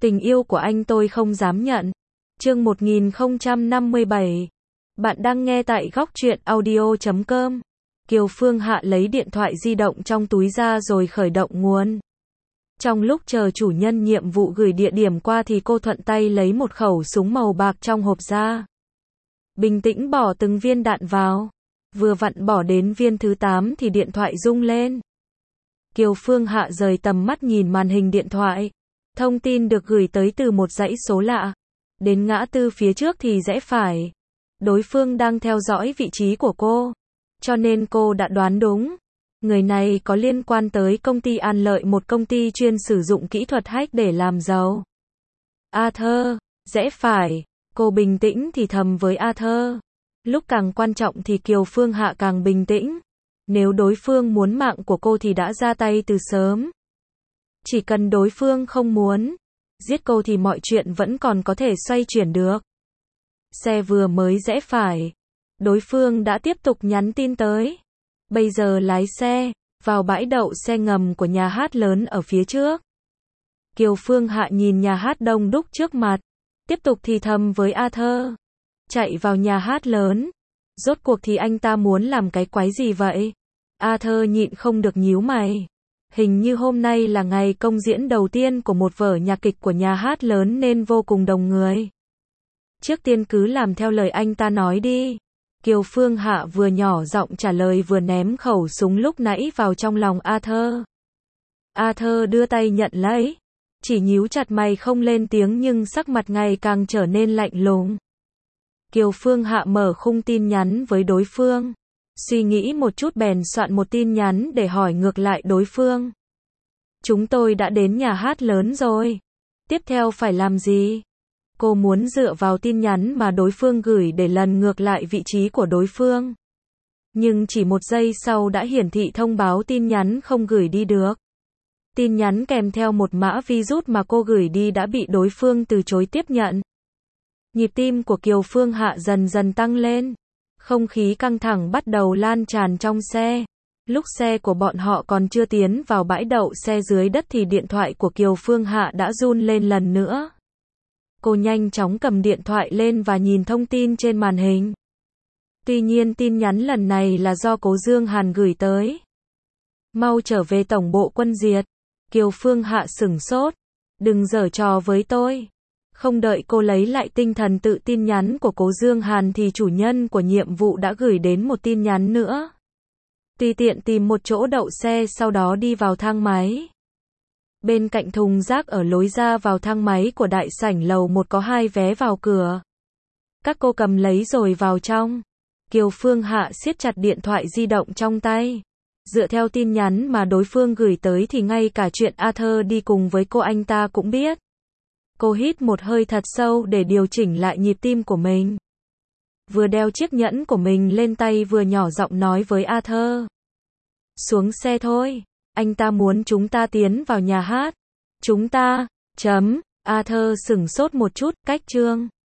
Tình yêu của anh tôi không dám nhận. Chương 1057. Bạn đang nghe tại góc truyện audio.com. Kiều Phương Hạ lấy điện thoại di động trong túi ra rồi khởi động nguồn. Trong lúc chờ chủ nhân nhiệm vụ gửi địa điểm qua thì cô thuận tay lấy một khẩu súng màu bạc trong hộp ra. Bình tĩnh bỏ từng viên đạn vào. Vừa vặn bỏ đến viên thứ 8 thì điện thoại rung lên. Kiều Phương Hạ rời tầm mắt nhìn màn hình điện thoại. Thông tin được gửi tới từ một dãy số lạ. Đến ngã tư phía trước thì rẽ phải. Đối phương đang theo dõi vị trí của cô. Cho nên cô đã đoán đúng. Người này có liên quan tới công ty An Lợi, một công ty chuyên sử dụng kỹ thuật hack để làm giàu. Arthur, rẽ phải. Cô bình tĩnh thì thầm với Arthur. Lúc càng quan trọng thì Kiều Phương Hạ càng bình tĩnh. Nếu đối phương muốn mạng của cô thì đã ra tay từ sớm. Chỉ cần đối phương không muốn giết cô thì mọi chuyện vẫn còn có thể xoay chuyển được. Xe vừa mới rẽ phải, đối phương đã tiếp tục nhắn tin tới. Bây giờ lái xe vào bãi đậu xe ngầm của nhà hát lớn ở phía trước. Kiều Phương Hạ nhìn nhà hát đông đúc trước mặt, tiếp tục thì thầm với Arthur. Chạy vào nhà hát lớn. Rốt cuộc thì anh ta muốn làm cái quái gì vậy? Arthur nhịn không được nhíu mày. Hình như hôm nay là ngày công diễn đầu tiên của một vở nhạc kịch của nhà hát lớn nên vô cùng đông người. Trước tiên cứ làm theo lời anh ta nói đi. Kiều Phương Hạ vừa nhỏ giọng trả lời vừa ném khẩu súng lúc nãy vào trong lòng Arthur. Arthur đưa tay nhận lấy. Chỉ nhíu chặt mày không lên tiếng nhưng sắc mặt ngày càng trở nên lạnh lùng. Kiều Phương Hạ mở khung tin nhắn với đối phương. Suy nghĩ một chút bèn soạn một tin nhắn để hỏi ngược lại đối phương. Chúng tôi đã đến nhà hát lớn rồi. Tiếp theo phải làm gì? Cô muốn dựa vào tin nhắn mà đối phương gửi để lần ngược lại vị trí của đối phương. Nhưng chỉ một giây sau đã hiển thị thông báo tin nhắn không gửi đi được. Tin nhắn kèm theo một mã virus mà cô gửi đi đã bị đối phương từ chối tiếp nhận. Nhịp tim của Kiều Phương Hạ dần dần tăng lên. Không khí căng thẳng bắt đầu lan tràn trong xe. Lúc xe của bọn họ còn chưa tiến vào bãi đậu xe dưới đất thì điện thoại của Kiều Phương Hạ đã run lên lần nữa. Cô nhanh chóng cầm điện thoại lên và nhìn thông tin trên màn hình. Tuy nhiên tin nhắn lần này là do Cố Dương Hàn gửi tới. Mau trở về tổng bộ quân diệt. Kiều Phương Hạ sửng sốt. Đừng giở trò với tôi. Không đợi cô lấy lại tinh thần tự tin nhắn của Cố Dương Hàn thì chủ nhân của nhiệm vụ đã gửi đến một tin nhắn nữa. Tùy tiện tìm một chỗ đậu xe sau đó đi vào thang máy. Bên cạnh thùng rác ở lối ra vào thang máy của đại sảnh lầu 1 có 2 vé vào cửa. Các cô cầm lấy rồi vào trong. Kiều Phương Hạ siết chặt điện thoại di động trong tay. Dựa theo tin nhắn mà đối phương gửi tới thì ngay cả chuyện Arthur đi cùng với cô anh ta cũng biết. Cô hít một hơi thật sâu để điều chỉnh lại nhịp tim của mình. Vừa đeo chiếc nhẫn của mình lên tay vừa nhỏ giọng nói với Arthur. Xuống xe thôi, anh ta muốn chúng ta tiến vào nhà hát. Chúng ta, Arthur sửng sốt một chút, cách chương.